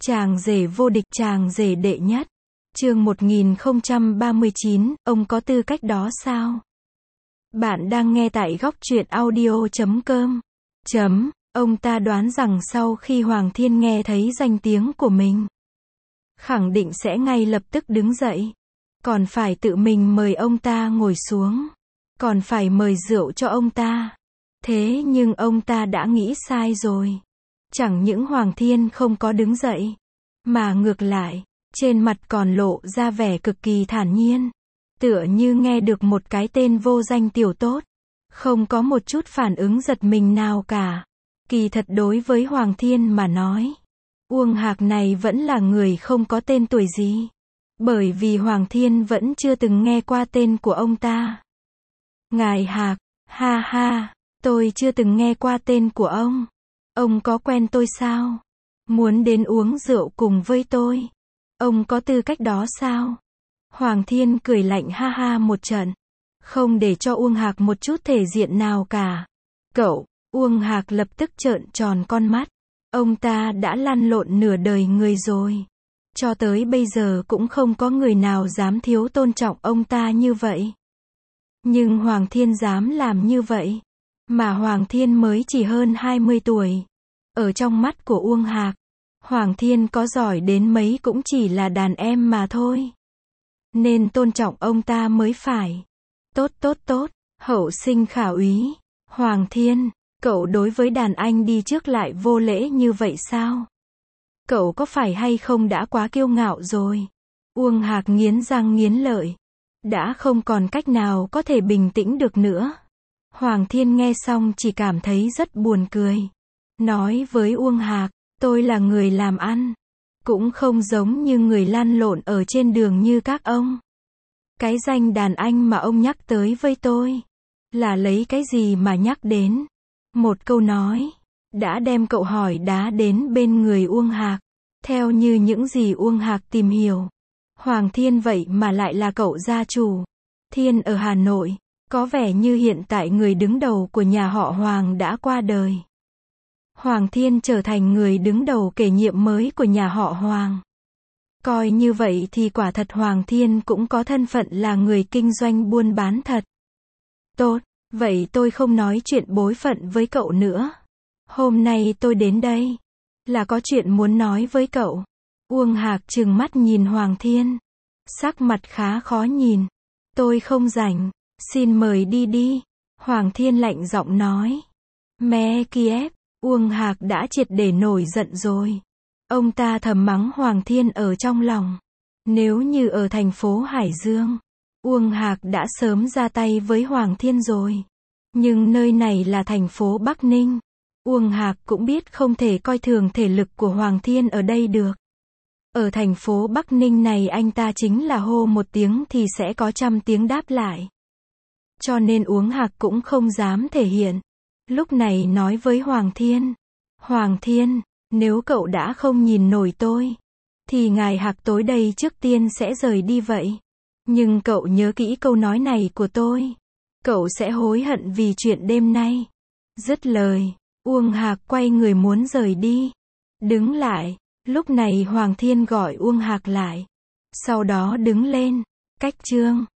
Chàng rể vô địch, chàng rể đệ nhất. Chương 1039, ông có tư cách đó sao? Bạn đang nghe tại góc truyện audio.com. Ông ta đoán rằng sau khi Hoàng Thiên nghe thấy danh tiếng của mình, khẳng định sẽ ngay lập tức đứng dậy. Còn phải tự mình mời ông ta ngồi xuống. Còn phải mời rượu cho ông ta. Thế nhưng ông ta đã nghĩ sai rồi. Chẳng những Hoàng Thiên không có đứng dậy, mà ngược lại, trên mặt còn lộ ra vẻ cực kỳ thản nhiên. Tựa như nghe được một cái tên vô danh tiểu tốt. Không có một chút phản ứng giật mình nào cả. Kỳ thật đối với Hoàng Thiên mà nói, Uông Hạc này vẫn là người không có tên tuổi gì. Bởi vì Hoàng Thiên vẫn chưa từng nghe qua tên của ông ta. Ngài Hạc, ha ha, tôi chưa từng nghe qua tên của ông. Ông có quen tôi sao? Muốn đến uống rượu cùng với tôi? Ông có tư cách đó sao? Hoàng Thiên cười lạnh ha ha một trận. Không để cho Uông Hạc một chút thể diện nào cả. Cậu, Uông Hạc lập tức trợn tròn con mắt. Ông ta đã lăn lộn nửa đời người rồi. Cho tới bây giờ cũng không có người nào dám thiếu tôn trọng ông ta như vậy. Nhưng Hoàng Thiên dám làm như vậy. Mà Hoàng Thiên mới chỉ hơn 20 tuổi. Ở trong mắt của Uông Hạc, Hoàng Thiên có giỏi đến mấy cũng chỉ là đàn em mà thôi. Nên tôn trọng ông ta mới phải. Tốt, hậu sinh khả úy. Hoàng Thiên, cậu đối với đàn anh đi trước lại vô lễ như vậy sao? Cậu có phải hay không đã quá kiêu ngạo rồi? Uông Hạc nghiến răng nghiến lợi. Đã không còn cách nào có thể bình tĩnh được nữa. Hoàng Thiên nghe xong chỉ cảm thấy rất buồn cười. Nói với Uông Hạc, tôi là người làm ăn. Cũng không giống như người lăn lộn ở trên đường như các ông. Cái danh đàn anh mà ông nhắc tới với tôi, là lấy cái gì mà nhắc đến? Một câu nói, đã đem cậu hỏi đá đến bên người Uông Hạc. Theo như những gì Uông Hạc tìm hiểu, Hoàng Thiên vậy mà lại là cậu gia chủ. Thiên ở Hà Nội, có vẻ như hiện tại người đứng đầu của nhà họ Hoàng đã qua đời. Hoàng Thiên trở thành người đứng đầu kế nhiệm mới của nhà họ Hoàng. Coi như vậy thì quả thật Hoàng Thiên cũng có thân phận là người kinh doanh buôn bán thật. Tốt, vậy tôi không nói chuyện bối phận với cậu nữa. Hôm nay tôi đến đây, là có chuyện muốn nói với cậu. Uông Hạc trừng mắt nhìn Hoàng Thiên. Sắc mặt khá khó nhìn. Tôi không rảnh, xin mời đi. Hoàng Thiên lạnh giọng nói. Mẹ Kiev, Uông Hạc đã triệt để nổi giận rồi. Ông ta thầm mắng Hoàng Thiên ở trong lòng. Nếu như ở thành phố Hải Dương, Uông Hạc đã sớm ra tay với Hoàng Thiên rồi. Nhưng nơi này là thành phố Bắc Ninh. Uông Hạc cũng biết không thể coi thường thể lực của Hoàng Thiên ở đây được. Ở thành phố Bắc Ninh này anh ta chính là hô một tiếng thì sẽ có 100 tiếng đáp lại. Cho nên Uông Hạc cũng không dám thể hiện. Lúc này nói với Hoàng Thiên. Hoàng Thiên, nếu cậu đã không nhìn nổi tôi, thì ngài Hạc tối đây trước tiên sẽ rời đi vậy. Nhưng cậu nhớ kỹ câu nói này của tôi. Cậu sẽ hối hận vì chuyện đêm nay. Dứt lời, Uông Hạc quay người muốn rời đi. Đứng lại. Lúc này Hoàng Thiên gọi Uông Hạc lại. Sau đó đứng lên. Cách chương